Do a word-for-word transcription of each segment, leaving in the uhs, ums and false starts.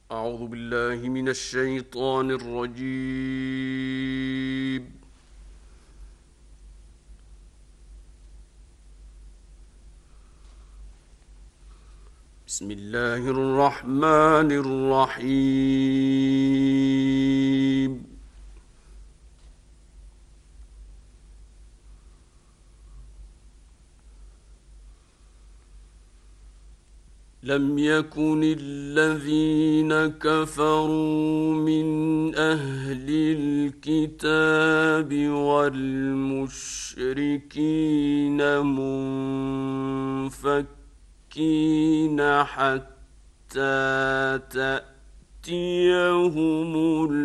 أعوذ بالله من الشيطان الرجيم. بسم الله الرحمن الرحيم. لم يكن الذين كفروا من أهل الكتاب والمشركين منفكين حتى تأتيهم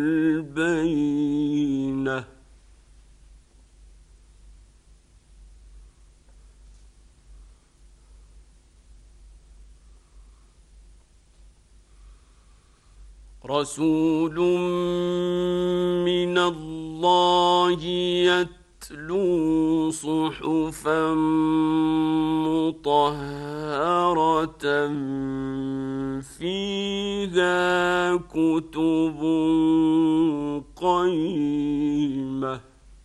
البينة. رسول من الله يتلو صحفا مطهرة فيها كتب قيمة.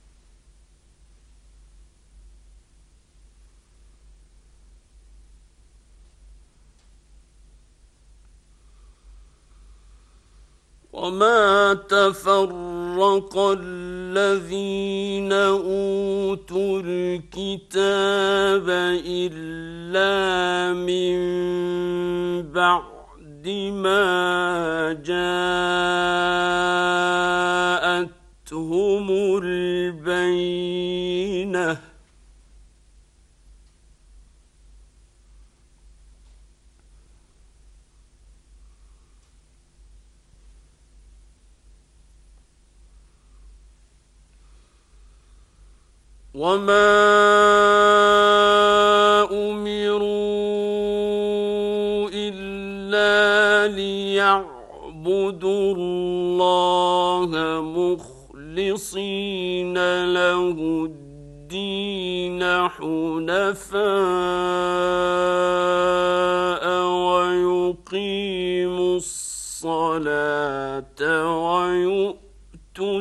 وما تفرق الذين أوتوا الكتاب إلا من بعد ما جاءتهم البينة. وما أمروا إلا ليعبدوا الله مخلصين له الدين حنفاء ويقيموا الصلاة ويؤتوا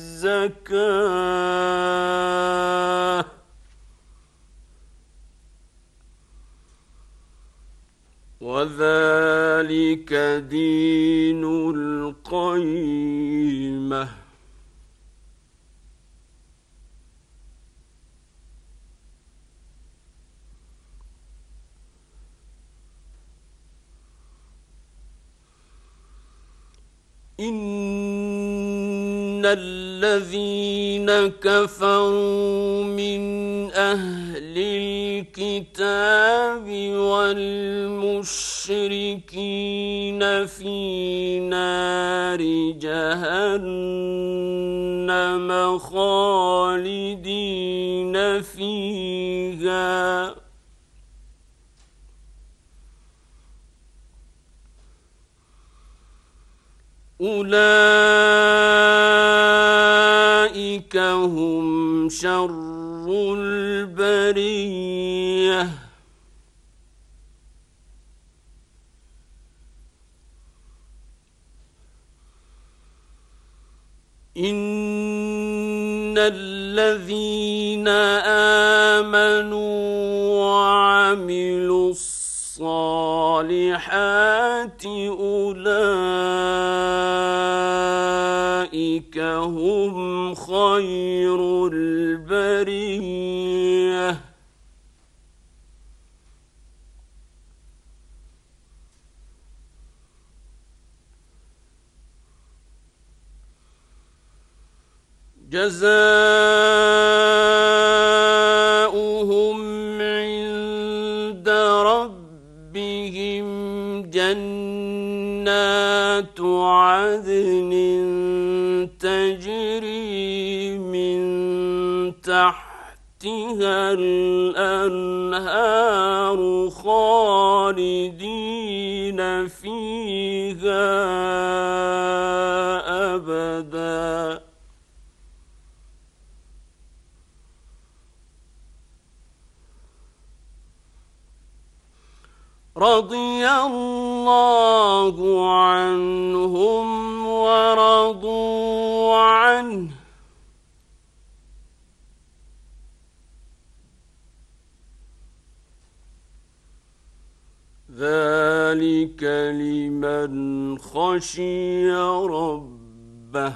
الزكاة وذلك دين القيمة. إن الذين كفروا من أهل الكتاب والمشركين في نار جهنم خالدين فيها أولئك هم شر البرية. إن الذين آمنوا وعملوا الصالحات أولئك هم خير البرية. جزاؤهم عند ربهم جنات عدن تجري من تحتها الأنهار خالدين فيها أبدا. رضي الله عنهم ورضوا عنه ذلك لمن خشي ربه.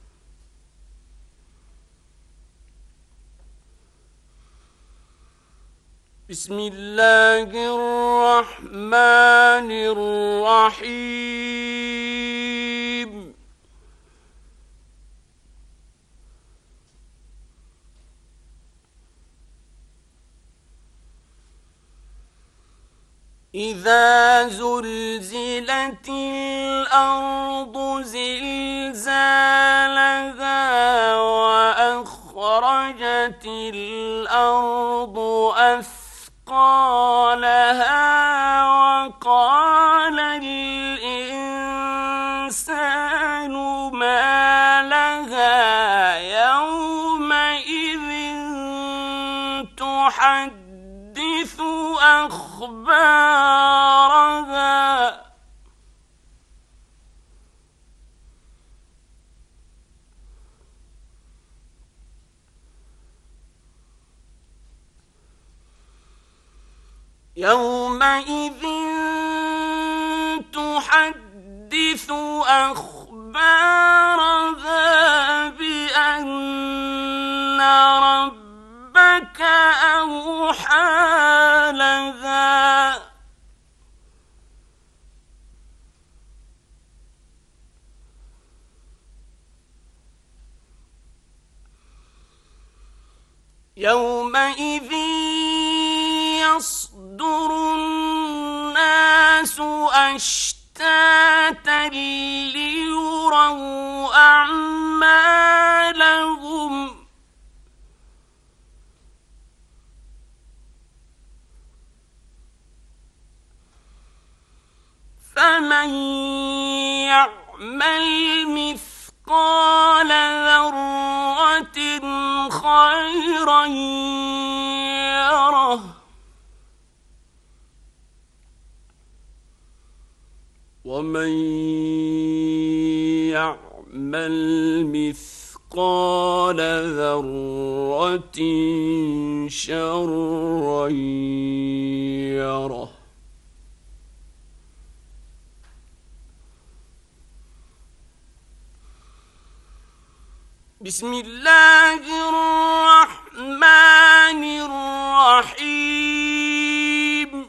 بسم الله الرحمن الرحيم. إذا زلزلت الأرض زلزالها وأخرجت الأرض أثقالها وقال الإنسان ما لها يومئذ تحدث أخبارها يومئذ تحدث أخبارها بأن ربك أوحى لها يومئذ يصدر الناس أشتاتا ليروا أعمالهم فمن يعمل مثقال ذرة خيرا يره ومن يعمل مثقال ذرة شرا يره. بسم الله الرحمن الرحيم.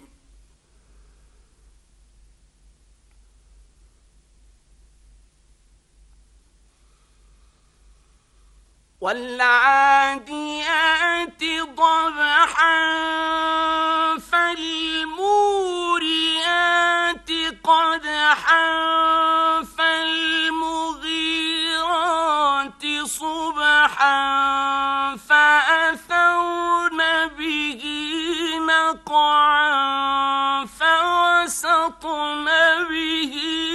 والعاديات ضبحا فالموريات قدحا فالمغيرات صبحا فأثرن به نقعا فوسطن به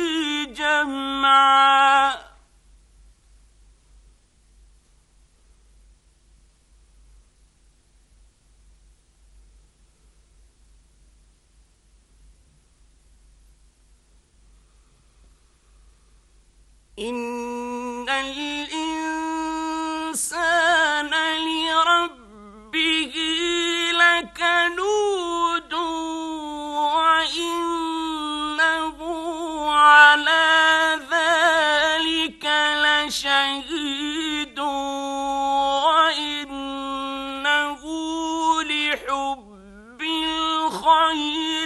جمعا. إن الإنسان لربه لكنود وإنه على ذلك لشهيد وإنه لحب الخير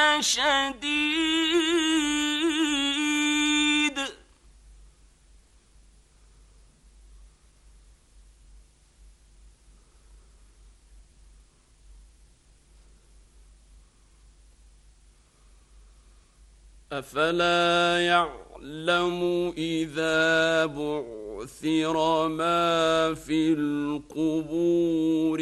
لشديد. أفلا يعلم إذا بعثر ما في القبور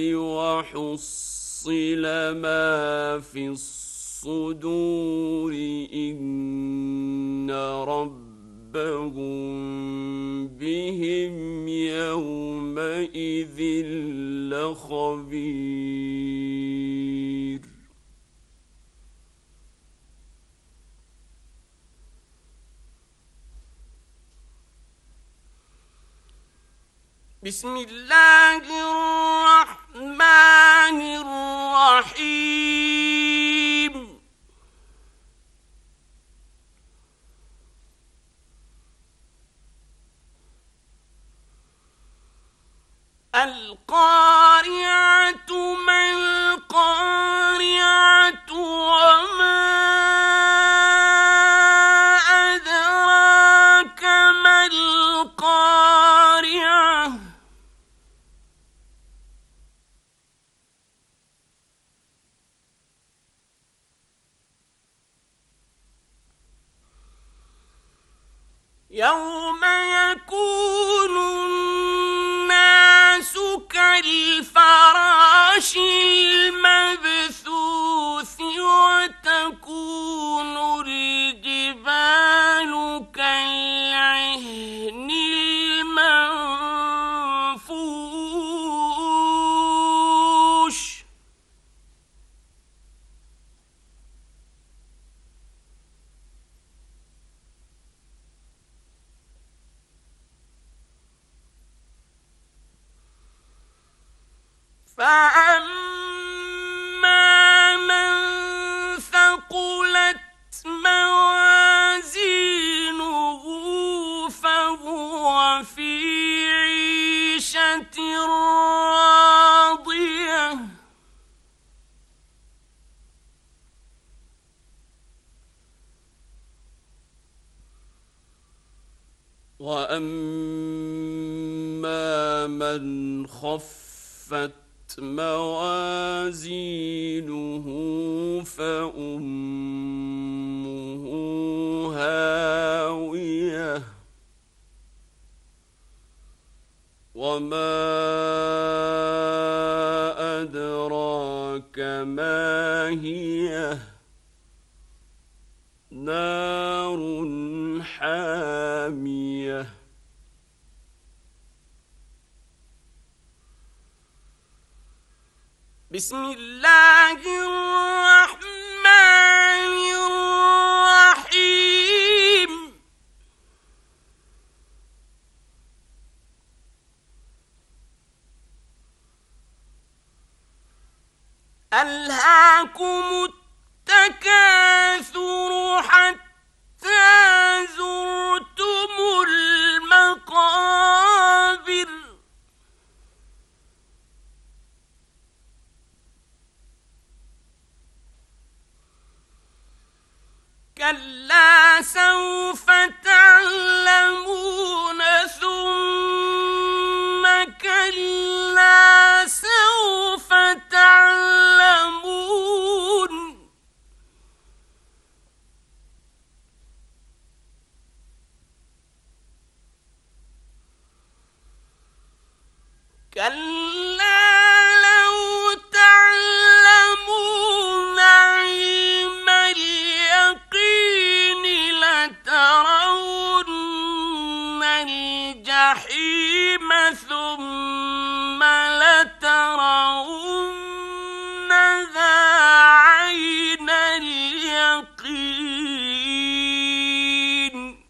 وحصل ما في الصدور إن ربهم بهم يومئذ لخبير. بسم الله الرحمن الرحيم القارعة ما القارعة وما أدراك ما القارعة يوم يكون الناس كالفراش المبثوث وتكون الجبال كالعهن المنفوش فأما من ثقلت موازينه فهو في عيشة راضية وأما من خفت موازينه فأمه هاوية وما أدراك ما هي نار حامية بسم الله الرحمن الرحيم ألهاكم التكاثر حتى زرتم المقابر كلا سوف تعلمون ثم كلا سوف تعلمون كلا لو تعلمون علم اليقين لترون الجحيم ثم لترونها عين اليقين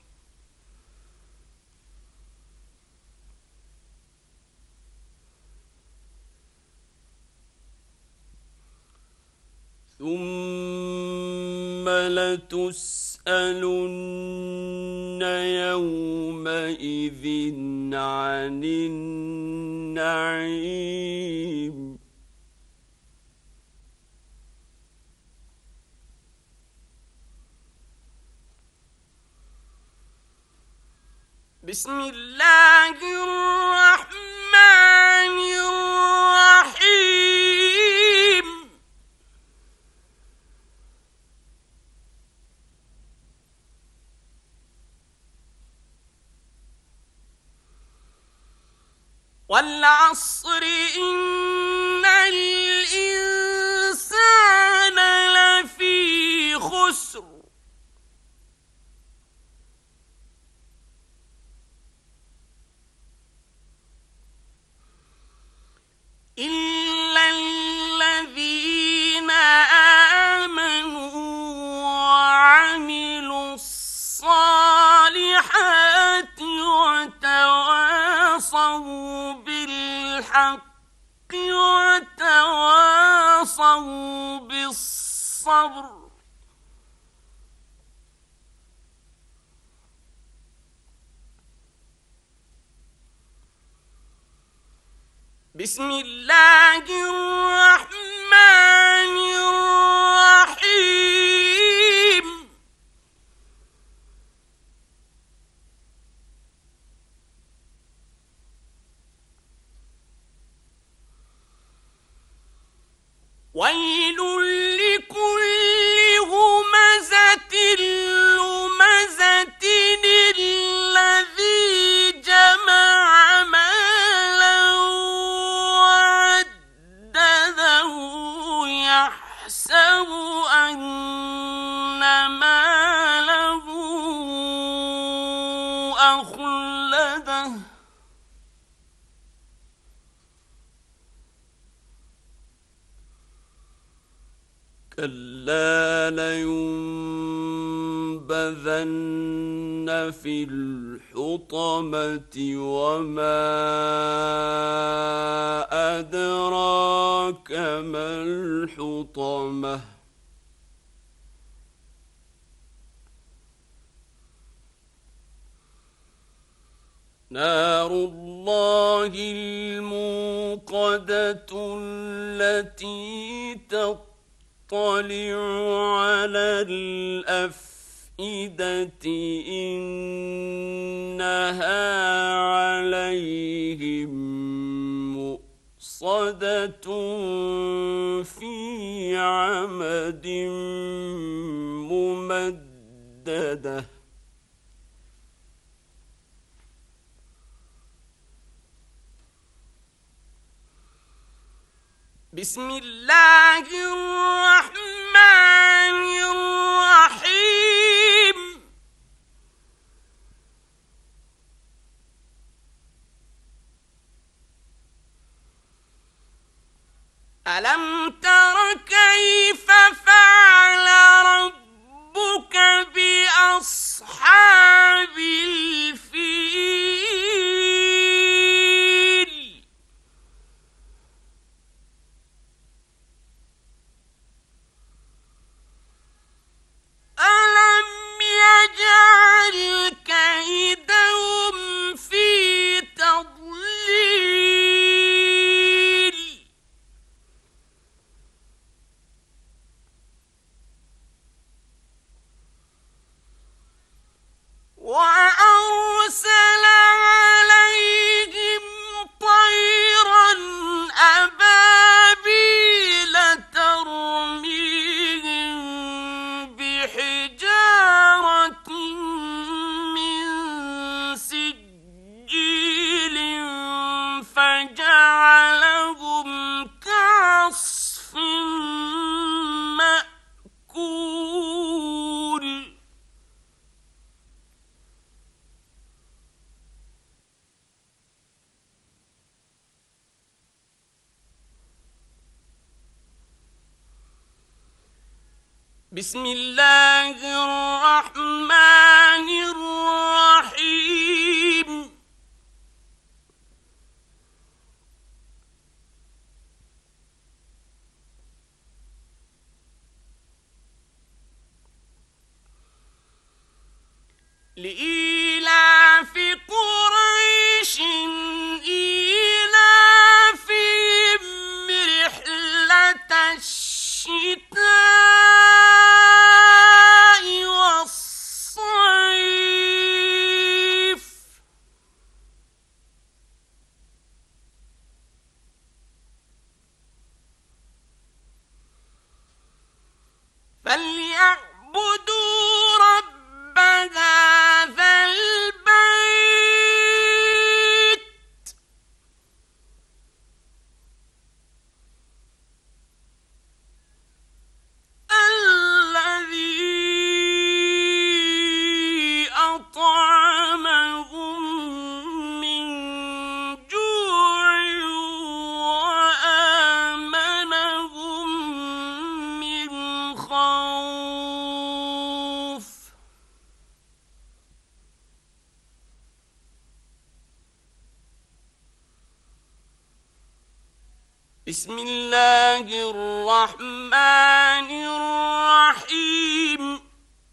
ثم لتسألن يومئذ عن النعيم بسم الله الرحمن الرحيم والعصر إن الإنسان لفي خسر إلا الذين آمنوا وعملوا الصالحات وتواصوا وتواصوا بالحق وتواصوا بالصبر. بسم الله الرحمن الرحيم. ويل لكل همزة لمزة الذي جمع مالا وعدده يحسب أن ماله أخلده كلا لينبذن في الحطمة وما أدراك ما الحطمة نار الله الموقدة التي تطلع على الأفئدة إنها عليهم مؤصدة في عمد ممددة. بسم الله الرحمن الرحيم. ألم تر كيف فعل ربك بأصحاب الفيل؟ ألم يجعل كيدهم في تضليل؟ وأرسل عليهم طيرا أبابيل ترميهم بحجارة من سجيل فجعلهم كعصف مأكول. بسم الله الرحمن الرحيم. لإيلاف قريش إيلافهم رحلة الشتاء والصيف. فليعبدوا رب هذا بسم الله الرحمن الرحيم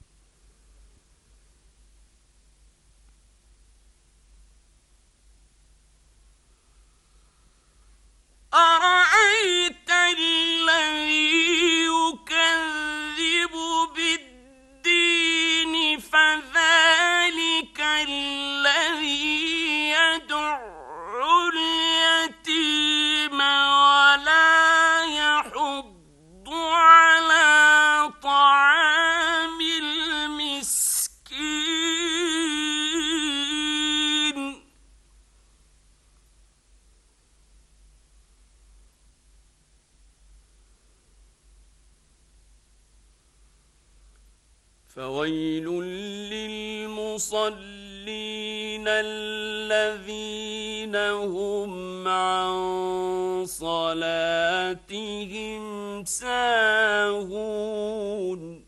أرأيت الذي يكذب بالدين فذلك الذي يدع اليتيم ولا يحض على طعام المسكين فويل للمصلين الذين هم عن صلاتهم ساهون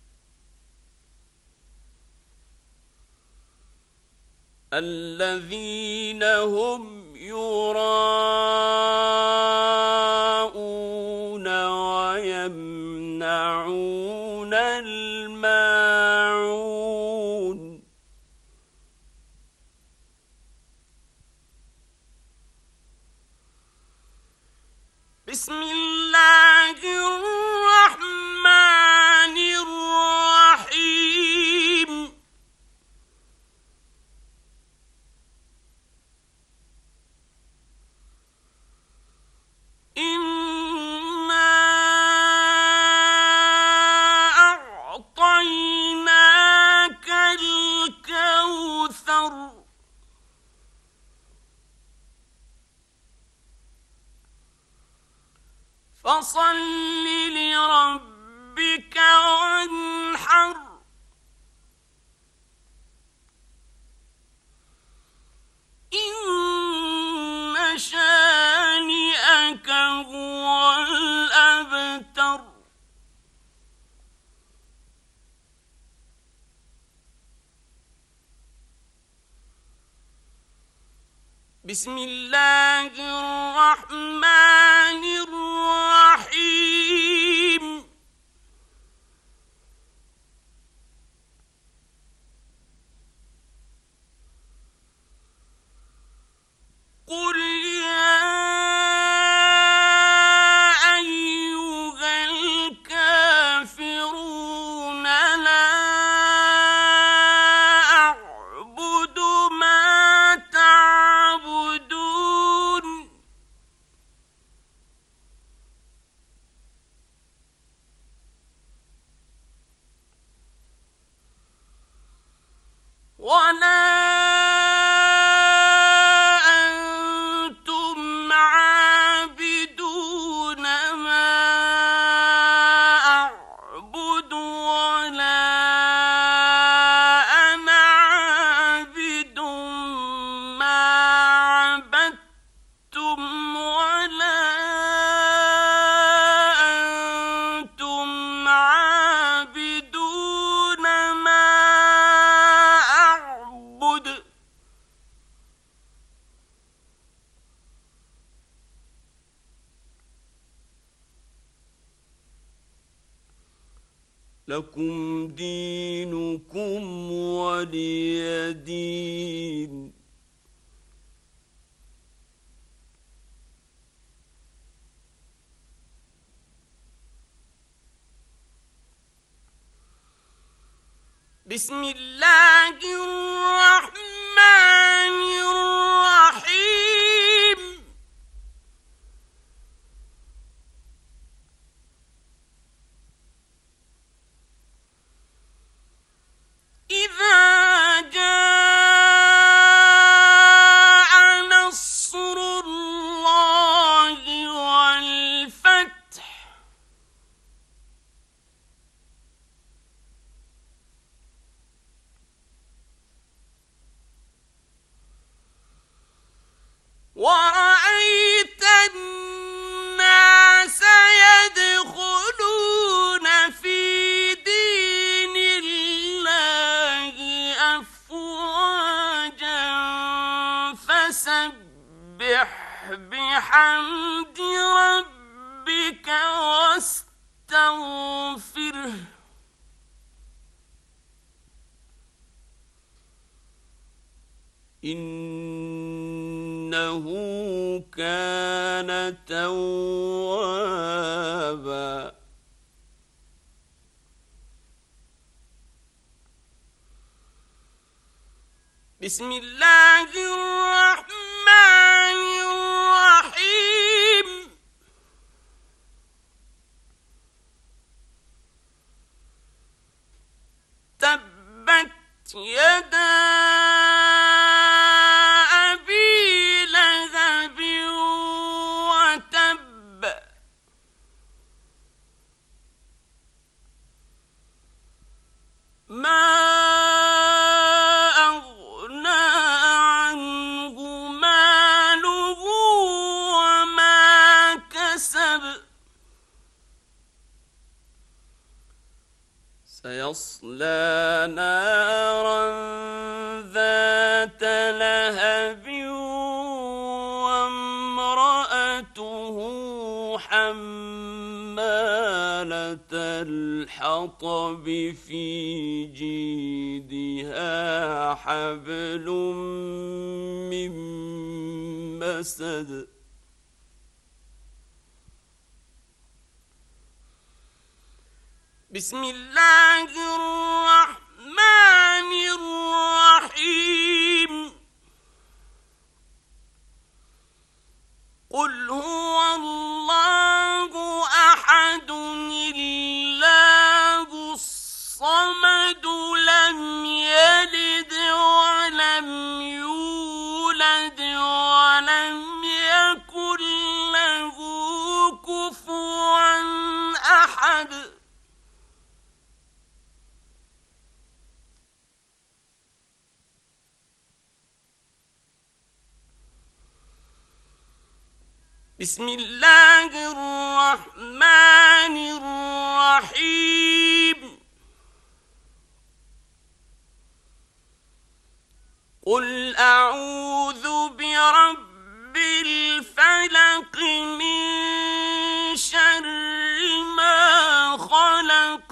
الذين هم يراءون ويمنعون الماعون بسم الله الرحمن الرحيم إنا أعطيناك الكوثر فصل لربك وانحر إن شانئك هو الأبتر بسم الله الرحمن الرحيم قل يا أيها الكافرون لا أعبد ما تعبدون ولا أنتم عابدون ما أعبد ولا أنا عابد ما عبدتم ولا أنتم عابدون ما أعبد لكم دينكم ولي دين بسم الله الرحمن الرحيم إذا جاء نصر الله والفتح ورأيت الناس يدخلون في دين الله أفواجا فسبح بحمد ربك واستغفره إنه كان توابا. بسم الله الرحمن الرحيم تبت يدا أبي لهب وتب ما سيصلى نارا ذات لهب وامرأته حمالة الحطب في جيدها حبل من مسد. بسم الله الرحمن الرحيم قل هو الله أحد الله الصمد لم يلد ولم يولد ولم يكن له كفوا أحد. بسم الله الرحمن الرحيم قل أعوذ برب الفلق من شر ما خلق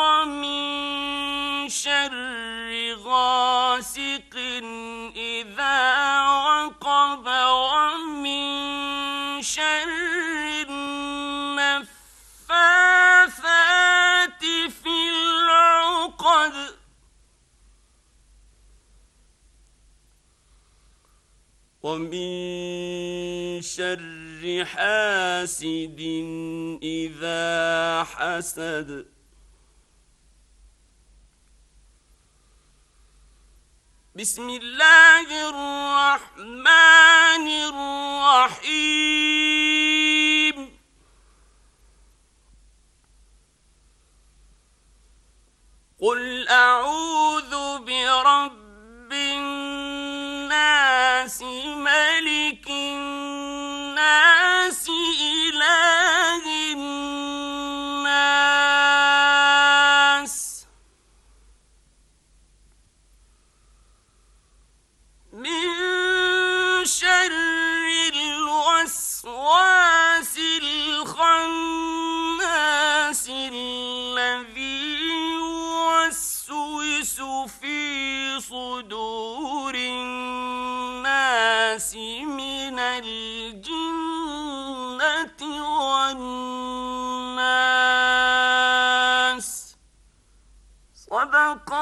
ومن شر غاسق إذا وقب ومن شر النفاثات في العقد ومن شر حاسد إذا حسد. بسم الله الرحمن الرحيم قل أعوذ برب الناس ملك الناس إله الناس من شر الوسواس الخناس الذي يوسوس في صدور الناس من الجنة والناس. صدق